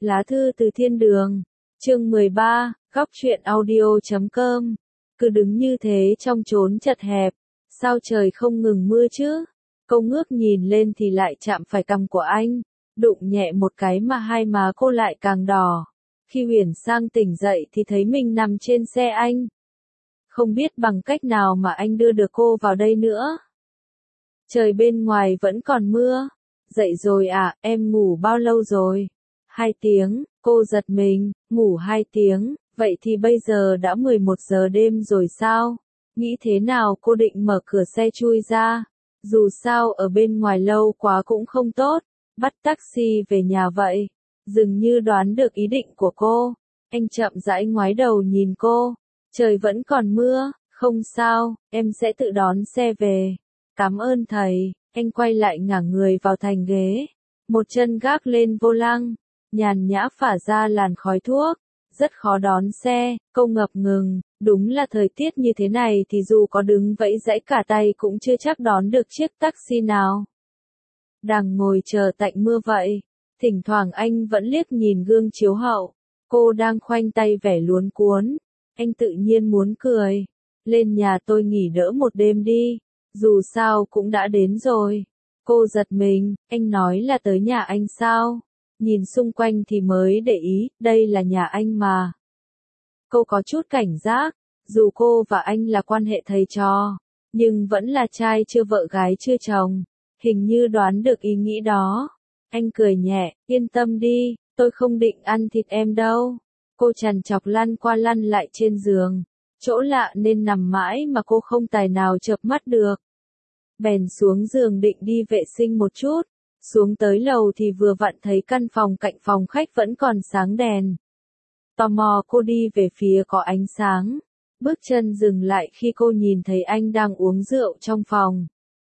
Lá thư từ thiên đường. Chương 13, góc truyện audio.com. Cứ đứng như thế trong chốn chật hẹp, sao trời không ngừng mưa chứ? Cô ngước nhìn lên thì lại chạm phải cằm của anh, đụng nhẹ một cái mà hai má cô lại càng đỏ. Khi Huyền Sang tỉnh dậy thì thấy mình nằm trên xe anh. Không biết bằng cách nào mà anh đưa được cô vào đây nữa. Trời bên ngoài vẫn còn mưa. Dậy rồi à, em ngủ bao lâu rồi? 2 tiếng, cô giật mình, ngủ 2 tiếng, vậy thì bây giờ đã 11 giờ đêm rồi sao? Nghĩ thế nào cô định mở cửa xe chui ra? Dù sao ở bên ngoài lâu quá cũng không tốt, bắt taxi về nhà vậy. Dường như đoán được ý định của cô, anh chậm rãi ngoái đầu nhìn cô. Trời vẫn còn mưa, không sao, em sẽ tự đón xe về. Cảm ơn thầy, anh quay lại ngả người vào thành ghế. Một chân gác lên vô lăng, nhàn nhã phả ra làn khói thuốc. Rất khó đón xe, cô ngập ngừng, đúng là thời tiết như thế này thì dù có đứng vẫy giãy cả tay cũng chưa chắc đón được chiếc taxi nào. Đang ngồi chờ tạnh mưa vậy, thỉnh thoảng anh vẫn liếc nhìn gương chiếu hậu. Cô đang khoanh tay vẻ luống cuống. Anh tự nhiên muốn cười. Lên nhà tôi nghỉ đỡ một đêm đi, dù sao cũng đã đến rồi. Cô giật mình, anh nói là tới nhà anh sao? Nhìn xung quanh thì mới để ý, đây là nhà anh mà. Cô có chút cảnh giác, dù cô và anh là quan hệ thầy trò, nhưng vẫn là trai chưa vợ gái chưa chồng. Hình như đoán được ý nghĩ đó. Anh cười nhẹ, yên tâm đi, tôi không định ăn thịt em đâu. Cô trằn trọc lăn qua lăn lại trên giường. Chỗ lạ nên nằm mãi mà cô không tài nào chợp mắt được. Bèn xuống giường định đi vệ sinh một chút. Xuống tới lầu thì vừa vặn thấy căn phòng cạnh phòng khách vẫn còn sáng đèn. Tò mò cô đi về phía có ánh sáng. Bước chân dừng lại khi cô nhìn thấy anh đang uống rượu trong phòng.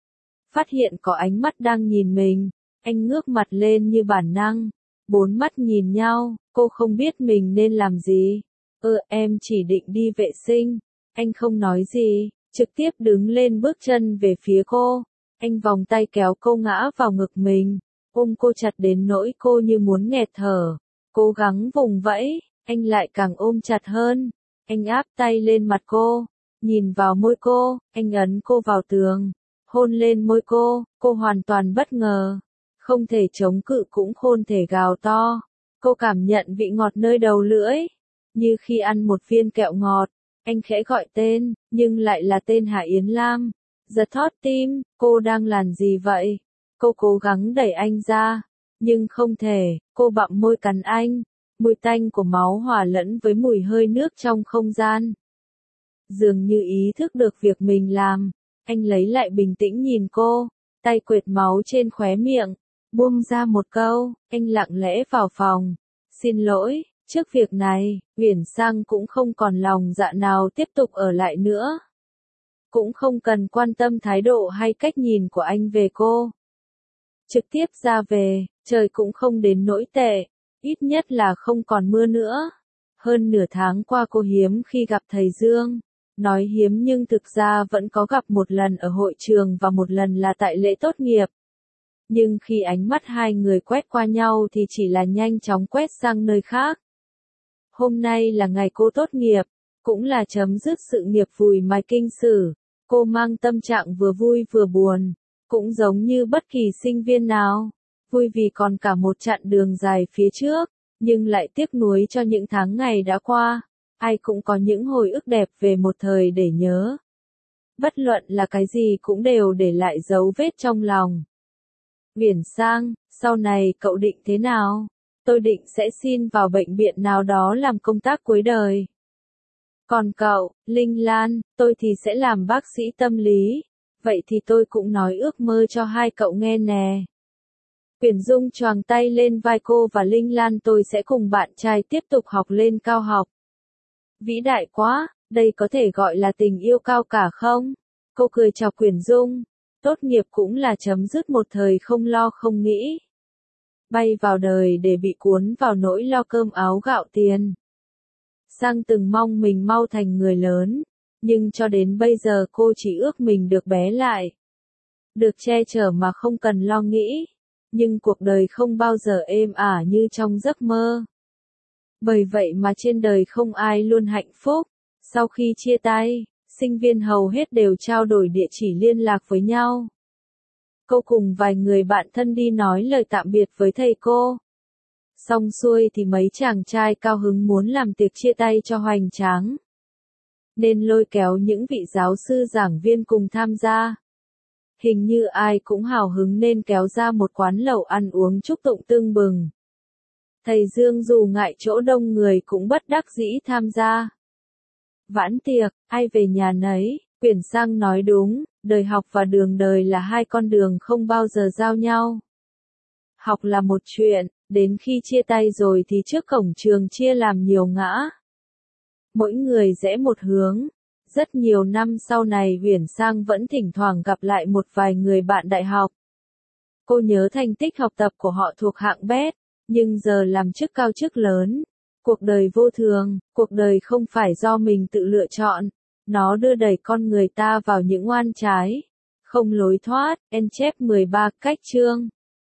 Phát hiện có ánh mắt đang nhìn mình, anh ngước mặt lên như bản năng. 4 mắt nhìn nhau, cô không biết mình nên làm gì. Em chỉ định đi vệ sinh. Anh không nói gì, trực tiếp đứng lên bước chân về phía cô. Anh vòng tay kéo cô ngã vào ngực mình, ôm cô chặt đến nỗi cô như muốn nghẹt thở. Cố gắng vùng vẫy, anh lại càng ôm chặt hơn. Anh áp tay lên mặt cô, nhìn vào môi cô, anh ấn cô vào tường, hôn lên môi cô hoàn toàn bất ngờ. Không thể chống cự cũng không thể gào to. Cô cảm nhận vị ngọt nơi đầu lưỡi, như khi ăn một viên kẹo ngọt. Anh khẽ gọi tên, nhưng lại là tên Hạ Yến Lam. Giật thót tim, cô đang làm gì vậy? Cô cố gắng đẩy anh ra, nhưng không thể, cô bặm môi cắn anh. Mùi tanh của máu hòa lẫn với mùi hơi nước trong không gian. Dường như ý thức được việc mình làm, anh lấy lại bình tĩnh nhìn cô, tay quệt máu trên khóe miệng, buông ra một câu, anh lặng lẽ vào phòng. Xin lỗi, trước việc này, Huyền Sang cũng không còn lòng dạ nào tiếp tục ở lại nữa. Cũng không cần quan tâm thái độ hay cách nhìn của anh về cô. Trực tiếp ra về, trời cũng không đến nỗi tệ, ít nhất là không còn mưa nữa. Hơn nửa tháng qua cô hiếm khi gặp thầy Dương. Nói hiếm nhưng thực ra vẫn có gặp một lần ở hội trường và một lần là tại lễ tốt nghiệp. Nhưng khi ánh mắt hai người quét qua nhau thì chỉ là nhanh chóng quét sang nơi khác. Hôm nay là ngày cô tốt nghiệp, cũng là chấm dứt sự nghiệp vùi mài kinh sử. Cô mang tâm trạng vừa vui vừa buồn, cũng giống như bất kỳ sinh viên nào. Vui vì còn cả một chặng đường dài phía trước, nhưng lại tiếc nuối cho những tháng ngày đã qua. Ai cũng có những hồi ức đẹp về một thời để nhớ. Bất luận là cái gì cũng đều để lại dấu vết trong lòng. Huyền Sang, sau này cậu định thế nào? Tôi định sẽ xin vào bệnh viện nào đó làm công tác cuối đời. Còn cậu, Linh Lan, tôi thì sẽ làm bác sĩ tâm lý. Vậy thì tôi cũng nói ước mơ cho hai cậu nghe nè. Huyền Dung choàng tay lên vai cô và Linh Lan, tôi sẽ cùng bạn trai tiếp tục học lên cao học. Vĩ đại quá, đây có thể gọi là tình yêu cao cả không? Cô cười chọc Huyền Dung. Tốt nghiệp cũng là chấm dứt một thời không lo không nghĩ. Bay vào đời để bị cuốn vào nỗi lo cơm áo gạo tiền. Sang từng mong mình mau thành người lớn, nhưng cho đến bây giờ cô chỉ ước mình được bé lại. Được che chở mà không cần lo nghĩ. nhưng cuộc đời không bao giờ êm ả như trong giấc mơ. Bởi vậy mà trên đời không ai luôn hạnh phúc. Sau khi chia tay, sinh viên hầu hết đều trao đổi địa chỉ liên lạc với nhau. Cô cùng vài người bạn thân đi nói lời tạm biệt với thầy cô. Xong xuôi thì mấy chàng trai cao hứng muốn làm tiệc chia tay cho hoành tráng, nên lôi kéo những vị giáo sư giảng viên cùng tham gia. Hình như ai cũng hào hứng nên kéo ra một quán lẩu ăn uống chúc tụng tưng bừng. Thầy Dương dù ngại chỗ đông người cũng bất đắc dĩ tham gia. Vãn tiệc, ai về nhà nấy, Quyển Sang nói đúng, đời học và đường đời là hai con đường không bao giờ giao nhau. Học là một chuyện, đến khi chia tay rồi thì trước cổng trường chia làm nhiều ngã. Mỗi người rẽ một hướng. Rất nhiều năm sau này Uyển Sang vẫn thỉnh thoảng gặp lại một vài người bạn đại học. Cô nhớ thành tích học tập của họ thuộc hạng bét, nhưng giờ làm chức cao chức lớn. Cuộc đời vô thường, cuộc đời không phải do mình tự lựa chọn. Nó đưa đẩy con người ta vào những oan trái, không lối thoát. En chép 13 cách chương